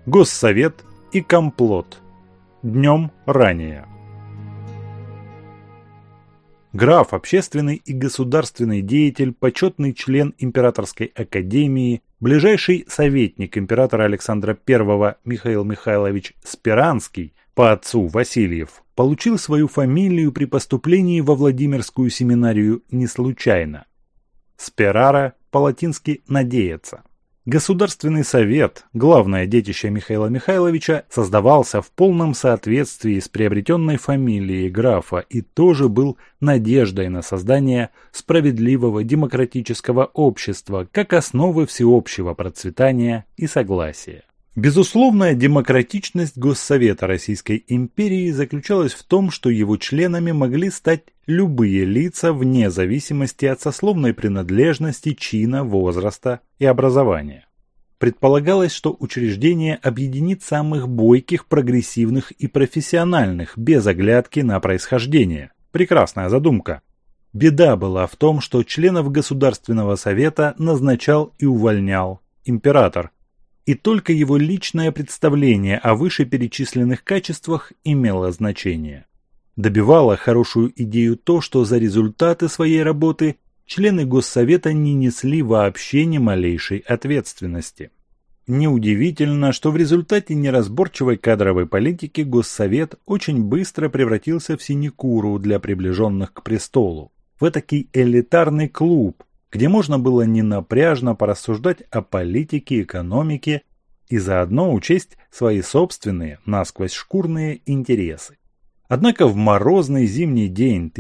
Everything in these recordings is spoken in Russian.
Госсовет и комплот. Днем ранее. Граф – общественный и государственный деятель, почетный член Императорской академии, ближайший советник императора Александра I Михаил Михайлович Спиранский, по отцу Васильев, получил свою фамилию при поступлении во Владимирскую семинарию не случайно. Сперара по-латински «надеяться». Государственный совет, главное детище Михаила Михайловича, создавался в полном соответствии с приобретенной фамилией графа и тоже был надеждой на создание справедливого демократического общества как основы всеобщего процветания и согласия. Безусловная демократичность Госсовета Российской империи заключалась в том, что его членами могли стать любые лица вне зависимости от сословной принадлежности, чина, возраста и образования. Предполагалось, что учреждение объединит самых бойких, прогрессивных и профессиональных, без оглядки на происхождение. Прекрасная задумка. Беда была в том, что членов Государственного совета назначал и увольнял император. И только его личное представление о вышеперечисленных качествах имело значение. Добивало хорошую идею то, что за результаты своей работы члены Госсовета не несли вообще ни малейшей ответственности. Неудивительно, что в результате неразборчивой кадровой политики Госсовет очень быстро превратился в синекуру для приближенных к престолу, в этакий элитарный клуб, где можно было ненапряжно порассуждать о политике, экономике и заодно учесть свои собственные, насквозь шкурные интересы. Однако в морозный зимний день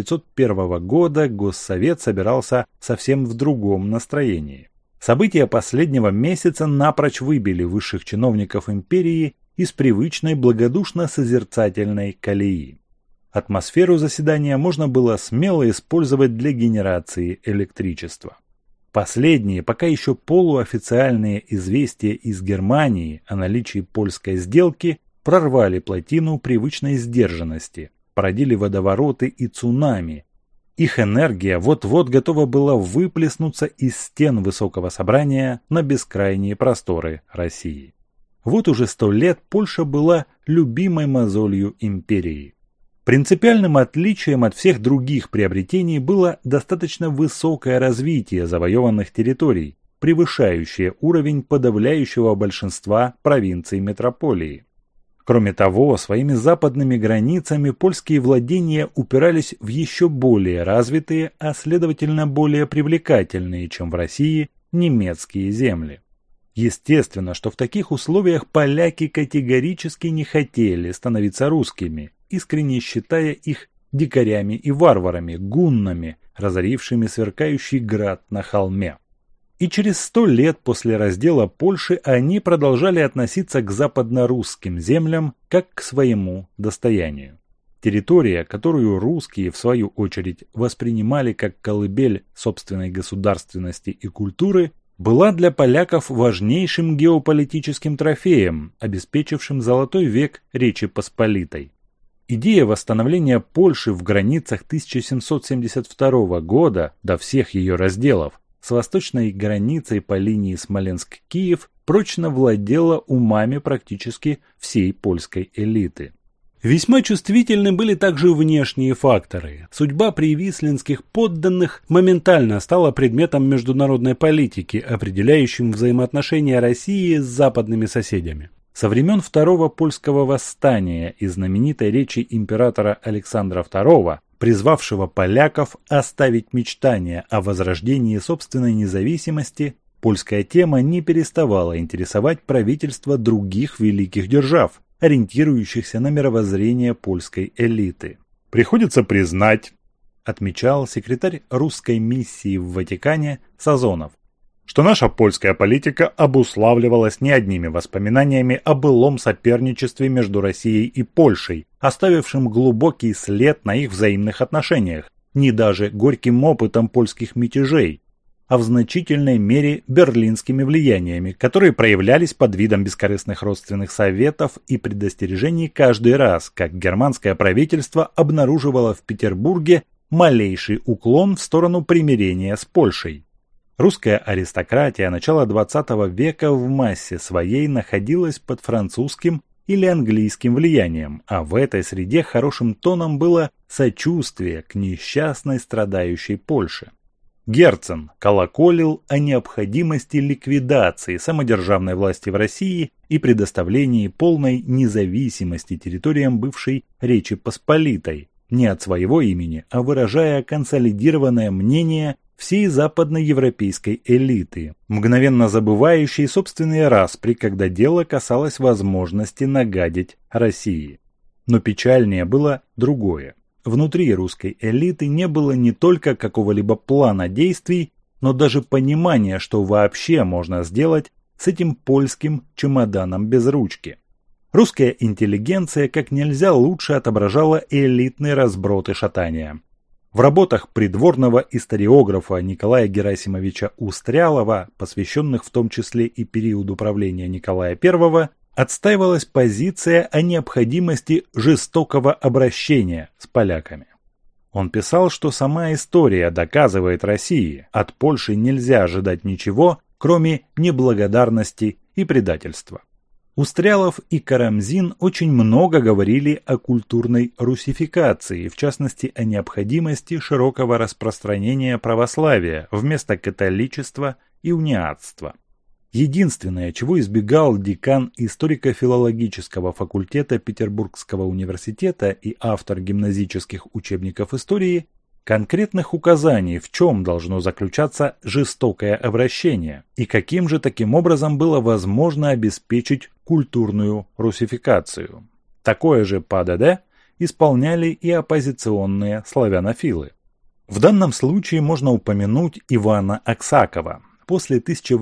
1901 года Госсовет собирался совсем в другом настроении. События последнего месяца напрочь выбили высших чиновников империи из привычной благодушно-созерцательной колеи. Атмосферу заседания можно было смело использовать для генерации электричества. Последние, пока еще полуофициальные известия из Германии о наличии польской сделки прорвали плотину привычной сдержанности, породили водовороты и цунами. Их энергия вот-вот готова была выплеснуться из стен Высокого собрания на бескрайние просторы России. Вот уже 100 лет Польша была любимой мозолью империи. Принципиальным отличием от всех других приобретений было достаточно высокое развитие завоеванных территорий, превышающее уровень подавляющего большинства провинций метрополии. Кроме того, своими западными границами польские владения упирались в еще более развитые, а следовательно более привлекательные, чем в России, немецкие земли. Естественно, что в таких условиях поляки категорически не хотели становиться русскими, искренне считая их дикарями и варварами, гуннами, разорившими сверкающий град на холме. И через 100 лет после раздела Польши они продолжали относиться к западно-русским землям как к своему достоянию. Территория, которую русские, в свою очередь, воспринимали как колыбель собственной государственности и культуры, была для поляков важнейшим геополитическим трофеем, обеспечившим золотой век Речи Посполитой. Идея восстановления Польши в границах 1772 года до всех ее разделов с восточной границей по линии Смоленск-Киев прочно владела умами практически всей польской элиты. Весьма чувствительны были также внешние факторы. Судьба привислинских подданных моментально стала предметом международной политики, определяющим взаимоотношения России с западными соседями. Со времен Второго польского восстания и знаменитой речи императора Александра II, призвавшего поляков оставить мечтания о возрождении собственной независимости, польская тема не переставала интересовать правительства других великих держав, ориентирующихся на мировоззрение польской элиты. «Приходится признать», – отмечал секретарь русской миссии в Ватикане Сазонов, что наша польская политика обуславливалась не одними воспоминаниями о былом соперничестве между Россией и Польшей, оставившим глубокий след на их взаимных отношениях, не даже горьким опытом польских мятежей, а в значительной мере берлинскими влияниями, которые проявлялись под видом бескорыстных родственных советов и предостережений каждый раз, как германское правительство обнаруживало в Петербурге малейший уклон в сторону примирения с Польшей. Русская аристократия начала XX века в массе своей находилась под французским или английским влиянием, а в этой среде хорошим тоном было сочувствие к несчастной страдающей Польше. Герцен колоколил о необходимости ликвидации самодержавной власти в России и предоставлении полной независимости территориям бывшей Речи Посполитой, не от своего имени, а выражая консолидированное мнение всей западноевропейской элиты, мгновенно забывающей собственные распри, когда дело касалось возможности нагадить России. Но печальнее было другое. Внутри русской элиты не было не только какого-либо плана действий, но даже понимания, что вообще можно сделать с этим польским чемоданом без ручки. Русская интеллигенция как нельзя лучше отображала элитный разброд и шатания. В работах придворного историографа Николая Герасимовича Устрялова, посвященных в том числе и периоду правления Николая I, отстаивалась позиция о необходимости жестокого обращения с поляками. Он писал, что сама история доказывает России, от Польши нельзя ожидать ничего, кроме неблагодарности и предательства. Устрялов и Карамзин очень много говорили о культурной русификации, в частности о необходимости широкого распространения православия вместо католичества и униатства. Единственное, чего избегал декан историко-филологического факультета Петербургского университета и автор гимназических учебников истории, конкретных указаний, в чем должно заключаться жестокое обращение и каким же таким образом было возможно обеспечить культурную русификацию. Такое же ПАДД исполняли и оппозиционные славянофилы. В данном случае можно упомянуть Ивана Аксакова. После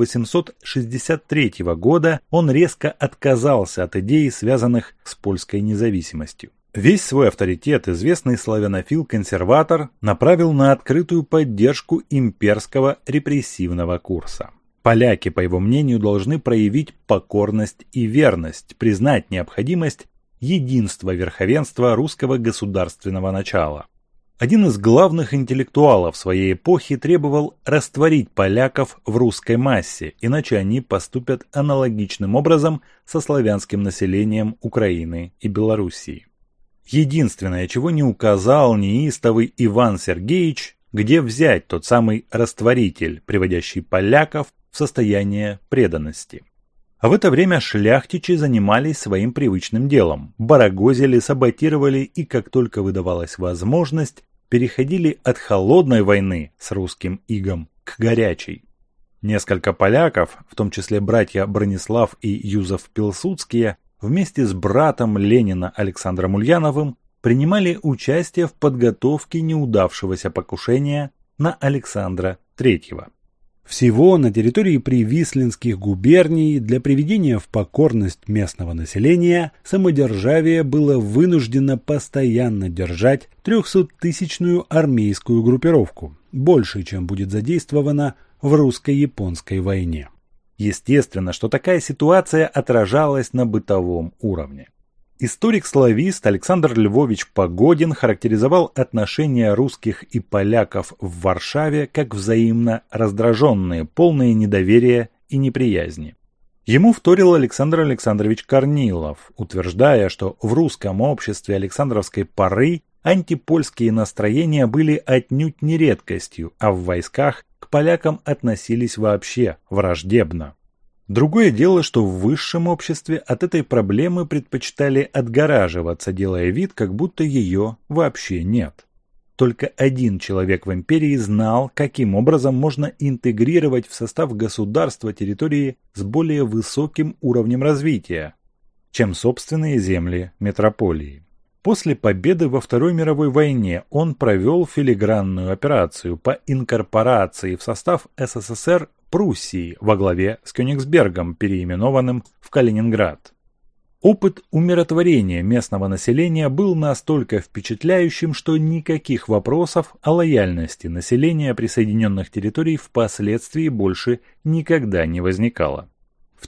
1863 года он резко отказался от идей, связанных с польской независимостью. Весь свой авторитет известный славянофил-консерватор направил на открытую поддержку имперского репрессивного курса. Поляки, по его мнению, должны проявить покорность и верность, признать необходимость единства верховенства русского государственного начала. Один из главных интеллектуалов своей эпохи требовал растворить поляков в русской массе, иначе они поступят аналогичным образом со славянским населением Украины и Белоруссии. Единственное, чего не указал неистовый Иван Сергеевич, где взять тот самый растворитель, приводящий поляков в состояние преданности. А в это время шляхтичи занимались своим привычным делом, барагозили, саботировали и, как только выдавалась возможность, переходили от холодной войны с русским игом к горячей. Несколько поляков, в том числе братья Бронислав и Юзеф Пилсудские, вместе с братом Ленина Александром Ульяновым принимали участие в подготовке неудавшегося покушения на Александра III. Всего на территории Привислинских губерний для приведения в покорность местного населения самодержавие было вынуждено постоянно держать 300-тысячную армейскую группировку, больше, чем будет задействовано в русско-японской войне. Естественно, что такая ситуация отражалась на бытовом уровне. Историк-славист Александр Львович Погодин характеризовал отношения русских и поляков в Варшаве как взаимно раздраженные, полные недоверия и неприязни. Ему вторил Александр Александрович Корнилов, утверждая, что в русском обществе Александровской поры антипольские настроения были отнюдь не редкостью, а в войсках к полякам относились вообще враждебно. Другое дело, что в высшем обществе от этой проблемы предпочитали отгораживаться, делая вид, как будто ее вообще нет. Только один человек в империи знал, каким образом можно интегрировать в состав государства территории с более высоким уровнем развития, чем собственные земли метрополии. После победы во Второй мировой войне он провел филигранную операцию по инкорпорации в состав СССР Пруссии во главе с Кёнигсбергом, переименованным в Калининград. Опыт умиротворения местного населения был настолько впечатляющим, что никаких вопросов о лояльности населения присоединенных территорий впоследствии больше никогда не возникало. В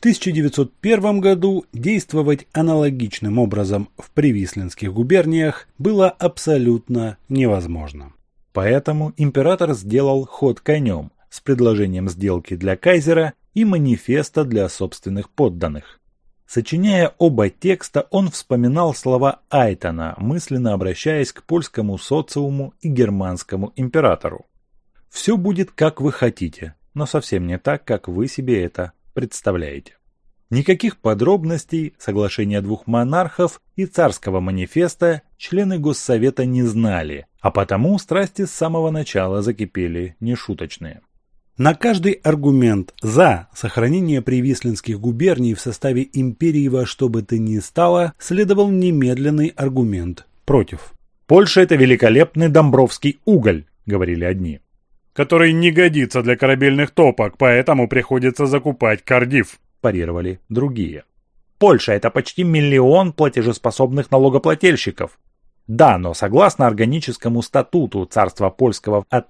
1901 году действовать аналогичным образом в Привислинских губерниях было абсолютно невозможно. Поэтому император сделал ход конем, с предложением сделки для кайзера и манифеста для собственных подданных. Сочиняя оба текста, он вспоминал слова Айтона, мысленно обращаясь к польскому социуму и германскому императору. «Все будет, как вы хотите, но совсем не так, как вы себе это представляете». Никаких подробностей соглашения двух монархов и царского манифеста члены Госсовета не знали, а потому страсти с самого начала закипели нешуточные. На каждый аргумент «за» сохранение привислинских губерний в составе империи во что бы то ни стало следовал немедленный аргумент «против». «Польша – это великолепный домбровский уголь», – говорили одни, «который не годится для корабельных топок, поэтому приходится закупать Кардифф», – парировали другие. «Польша – это почти 1 миллион платежеспособных налогоплательщиков». Да, но согласно органическому статуту царства польского от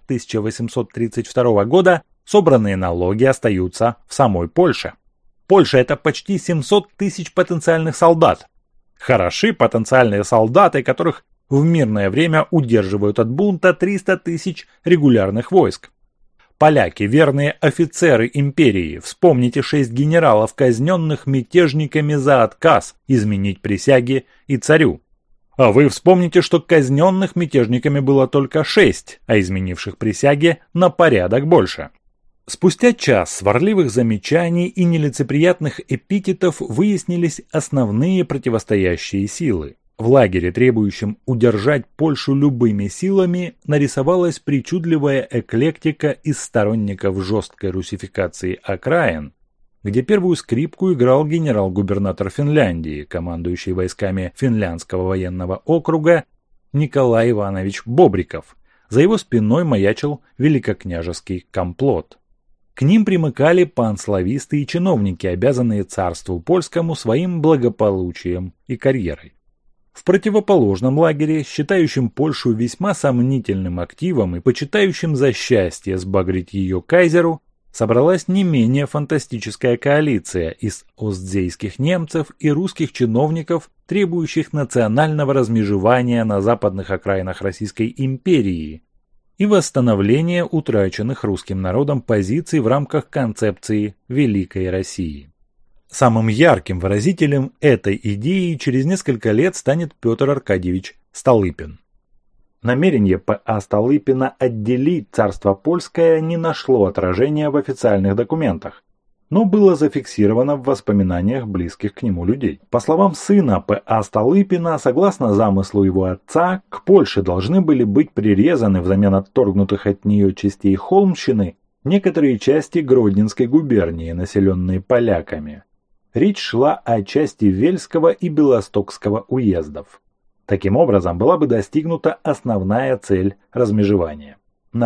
1832 года, собранные налоги остаются в самой Польше. Польша – это почти 700 тысяч потенциальных солдат. Хороши потенциальные солдаты, которых в мирное время удерживают от бунта 300 тысяч регулярных войск. Поляки – верные офицеры империи. Вспомните 6 генералов, казненных мятежниками за отказ изменить присяги и царю. А вы вспомните, что казненных мятежниками было только 6, а изменивших присяги на порядок больше. Спустя час сварливых замечаний и нелицеприятных эпитетов выяснились основные противостоящие силы. В лагере, требующем удержать Польшу любыми силами, нарисовалась причудливая эклектика из сторонников жесткой русификации окраин, где первую скрипку играл генерал-губернатор Финляндии, командующий войсками Финляндского военного округа Николай Иванович Бобриков. За его спиной маячил великокняжеский комплот. К ним примыкали панслависты и чиновники, обязанные царству польскому своим благополучием и карьерой. В противоположном лагере, считающем Польшу весьма сомнительным активом и почитающим за счастье сбагрить ее кайзеру, собралась не менее фантастическая коалиция из остзейских немцев и русских чиновников, требующих национального размежевания на западных окраинах Российской империи и восстановления утраченных русским народом позиций в рамках концепции Великой России. Самым ярким выразителем этой идеи через несколько лет станет Петр Аркадьевич Столыпин. Намерение П.А. Столыпина отделить царство польское не нашло отражения в официальных документах, но было зафиксировано в воспоминаниях близких к нему людей. По словам сына П.А. Столыпина, согласно замыслу его отца, к Польше должны были быть прирезаны взамен отторгнутых от нее частей Холмщины некоторые части Гродненской губернии, населенные поляками. Речь шла о части Вельского и Белостокского уездов. Таким образом, была бы достигнута основная цель размежевания. На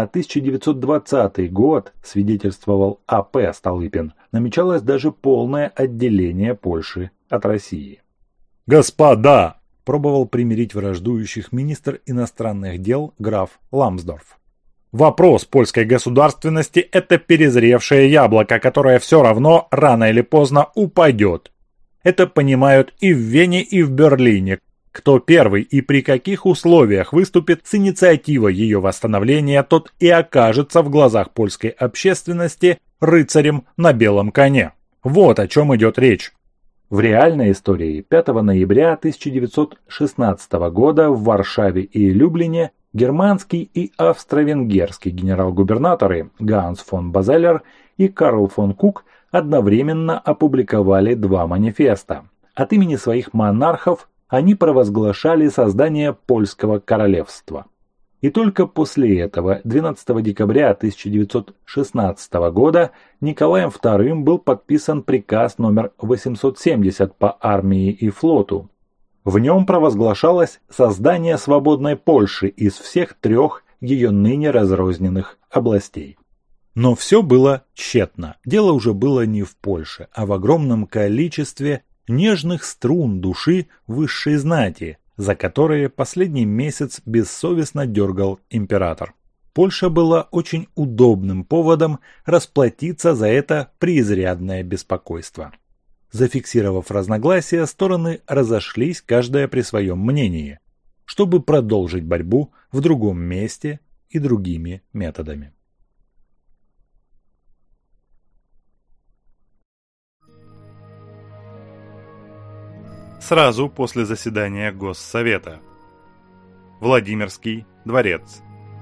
1920 год, свидетельствовал А.П. Столыпин, намечалось даже полное отделение Польши от России. «Господа!» – пробовал примирить враждующих министр иностранных дел граф Ламсдорф. «Вопрос польской государственности – это перезревшее яблоко, которое все равно рано или поздно упадет. Это понимают и в Вене, и в Берлине. Кто первый и при каких условиях выступит с инициативой ее восстановления, тот и окажется в глазах польской общественности рыцарем на белом коне. Вот о чем идет речь». В реальной истории 5 ноября 1916 года в Варшаве и Люблине германский и австро-венгерский генерал-губернаторы Ганс фон Базеллер и Карл фон Кук одновременно опубликовали 2 манифеста. От имени своих монархов они провозглашали создание польского королевства. И только после этого, 12 декабря 1916 года, Николаем II был подписан приказ номер 870 по армии и флоту. В нем провозглашалось создание свободной Польши из всех 3 ее ныне разрозненных областей. Но все было тщетно. Дело уже было не в Польше, а в огромном количестве нежных струн души высшей знати, за которые последний месяц бессовестно дергал император. Польша была очень удобным поводом расплатиться за это преизрядное беспокойство. Зафиксировав разногласия, стороны разошлись, каждая при своем мнении, чтобы продолжить борьбу в другом месте и другими методами. сразу после заседания Госсовета. Владимирский дворец.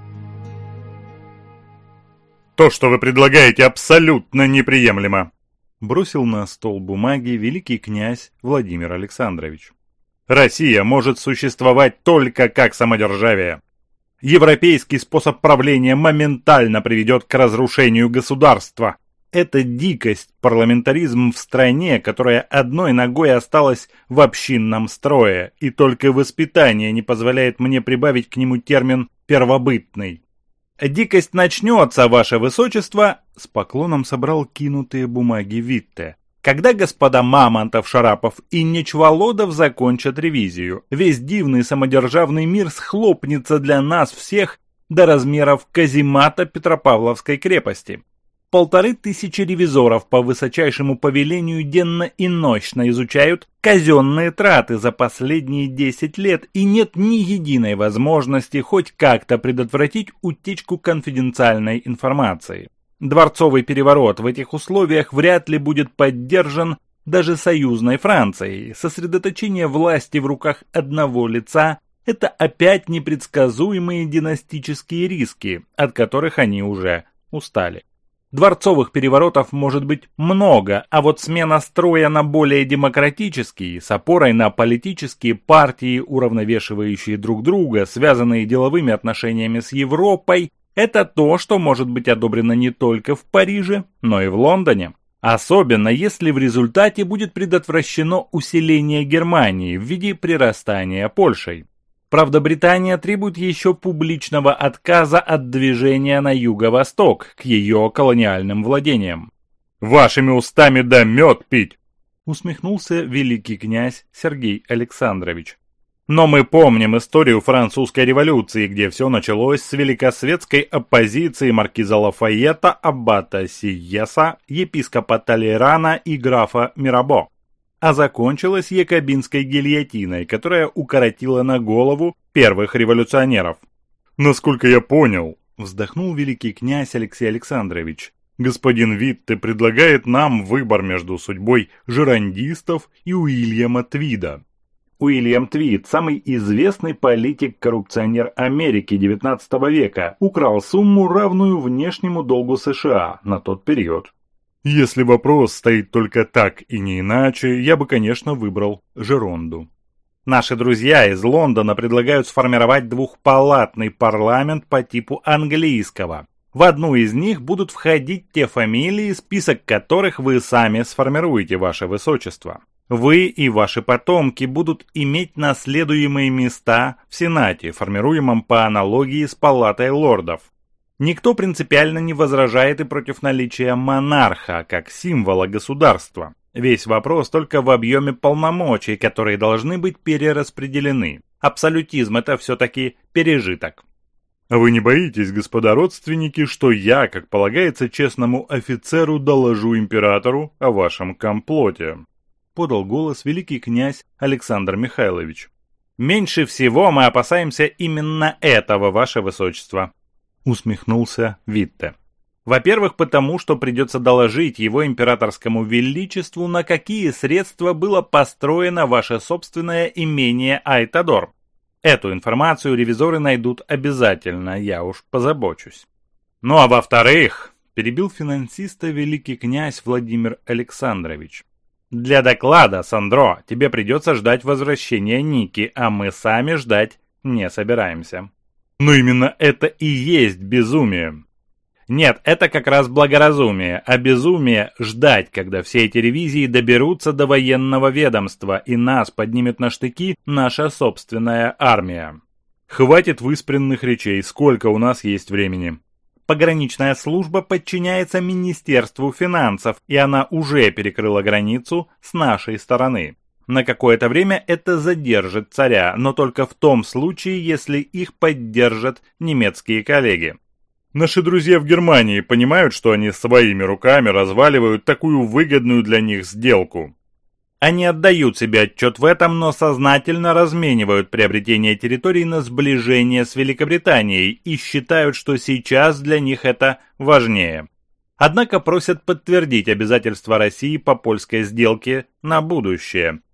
«То, что вы предлагаете, абсолютно неприемлемо!» Бросил на стол бумаги великий князь Владимир Александрович. «Россия может существовать только как самодержавие. Европейский способ правления моментально приведет к разрушению государства. Это дикость, парламентаризм в стране, которая одной ногой осталась в общинном строе, и только воспитание не позволяет мне прибавить к нему термин «первобытный». «Дикость начнется, ваше высочество», — с поклоном собрал кинутые бумаги Витте, «когда господа Мамонтов, Шарапов и Нечволодов закончат ревизию. Весь дивный самодержавный мир схлопнется для нас всех до размеров каземата Петропавловской крепости. 1500 ревизоров по высочайшему повелению денно и нощно изучают казенные траты за последние 10 лет, и нет ни единой возможности хоть как-то предотвратить утечку конфиденциальной информации. Дворцовый переворот в этих условиях вряд ли будет поддержан даже союзной Францией. Сосредоточение власти в руках одного лица – это опять непредсказуемые династические риски, от которых они уже устали. Дворцовых переворотов может быть много, а вот смена строя на более демократический, с опорой на политические партии, уравновешивающие друг друга, связанные деловыми отношениями с Европой, это то, что может быть одобрено не только в Париже, но и в Лондоне. Особенно если в результате будет предотвращено усиление Германии в виде прирастания Польшей. Правда, Британия требует еще публичного отказа от движения на юго-восток к ее колониальным владениям. «Вашими устами да мед пить!» — усмехнулся великий князь Сергей Александрович. «Но мы помним историю французской революции, где все началось с великосветской оппозиции маркиза Лафайета, аббата Сиеса, епископа Толерана и графа Мирабо, а закончилась якобинской гильотиной, которая укоротила на голову первых революционеров. Насколько я понял, вздохнул великий князь Алексей Александрович, господин Витте предлагает нам выбор между судьбой жерандистов и Уильяма Твида. Уильям Твид, самый известный политик-коррупционер Америки XIX века, украл сумму, равную внешнему долгу США на тот период. Если вопрос стоит только так и не иначе, я бы, конечно, выбрал Жеронду. Наши друзья из Лондона предлагают сформировать двухпалатный парламент по типу английского. В одну из них будут входить те фамилии, список которых вы сами сформируете, ваше высочество. Вы и ваши потомки будут иметь наследуемые места в Сенате, формируемом по аналогии с Палатой лордов. Никто принципиально не возражает и против наличия монарха как символа государства. Весь вопрос только в объеме полномочий, которые должны быть перераспределены. Абсолютизм – это все-таки пережиток. Вы не боитесь, господа родственники, что я, как полагается честному офицеру, доложу императору о вашем комплоте? Подал голос великий князь Александр Михайлович. Меньше всего мы опасаемся именно этого, ваше высочество. Усмехнулся Витте. Во-первых, потому что придется доложить его императорскому величеству, на какие средства было построено ваше собственное имение Айтадор. Эту информацию ревизоры найдут обязательно, я уж позабочусь. Ну а во-вторых, перебил финансиста великий князь Владимир Александрович. Для доклада, Сандро, тебе придется ждать возвращения Ники, а мы сами ждать не собираемся. Но именно это и есть безумие. Нет, это как раз благоразумие, а безумие – ждать, когда все эти ревизии доберутся до военного ведомства и нас поднимет на штыки наша собственная армия. Хватит выспренных речей, сколько у нас есть времени. Пограничная служба подчиняется Министерству финансов, и она уже перекрыла границу с нашей стороны. На какое-то время это задержит царя, но только в том случае, если их поддержат немецкие коллеги. Наши друзья в Германии понимают, что они своими руками разваливают такую выгодную для них сделку. Они отдают себе отчет в этом, но сознательно разменивают приобретение территорий на сближение с Великобританией и считают, что сейчас для них это важнее. Однако просят подтвердить обязательства России по польской сделке на будущее.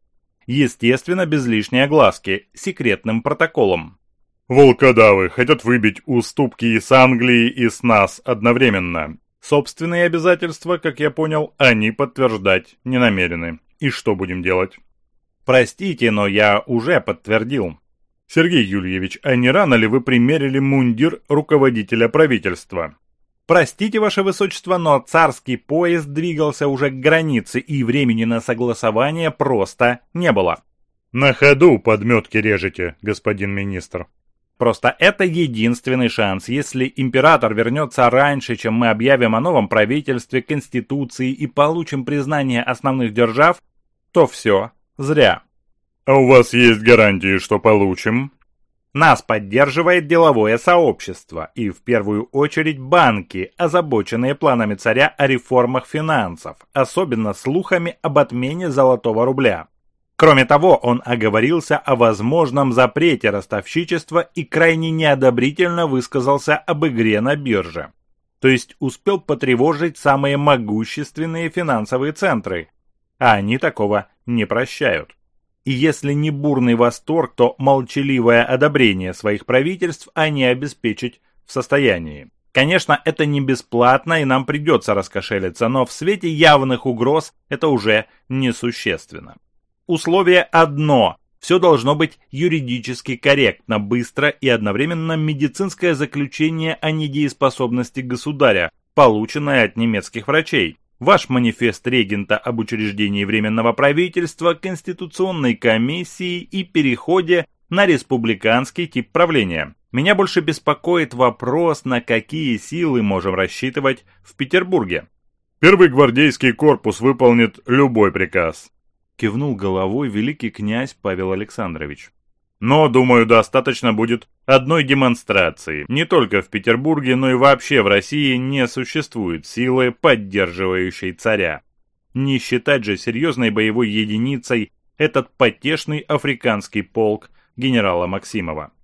Естественно, без лишней огласки, секретным протоколом. Волкодавы хотят выбить уступки и с Англии, и с нас одновременно. Собственные обязательства, как я понял, они подтверждать не намерены. И что будем делать? Простите, но я уже подтвердил. Сергей Юльевич, а не рано ли вы примерили мундир руководителя правительства? Простите, ваше высочество, но царский поезд двигался уже к границе, и времени на согласование просто не было. На ходу подметки режете, господин министр. Просто это единственный шанс. Если император вернется раньше, чем мы объявим о новом правительстве, конституции и получим признание основных держав, то все зря. А у вас есть гарантии, что получим? Нас поддерживает деловое сообщество и в первую очередь банки, озабоченные планами царя о реформах финансов, особенно слухами об отмене золотого рубля. Кроме того, он оговорился о возможном запрете ростовщичества и крайне неодобрительно высказался об игре на бирже. То есть успел потревожить самые могущественные финансовые центры, а они такого не прощают. И если не бурный восторг, то молчаливое одобрение своих правительств они обеспечить в состоянии. Конечно, это не бесплатно и нам придется раскошелиться, но в свете явных угроз это уже несущественно. Условие одно – все должно быть юридически корректно, быстро и одновременно медицинское заключение о недееспособности государя, полученное от немецких врачей. Ваш манифест регента об учреждении Временного правительства, Конституционной комиссии и переходе на республиканский тип правления. Меня больше беспокоит вопрос, на какие силы можем рассчитывать в Петербурге. Первый гвардейский корпус выполнит любой приказ. Кивнул головой великий князь Павел Александрович. Но, думаю, достаточно будет одной демонстрации. Не только в Петербурге, но и вообще в России не существует силы, поддерживающей царя. Не считать же серьезной боевой единицей этот потешный африканский полк генерала Максимова.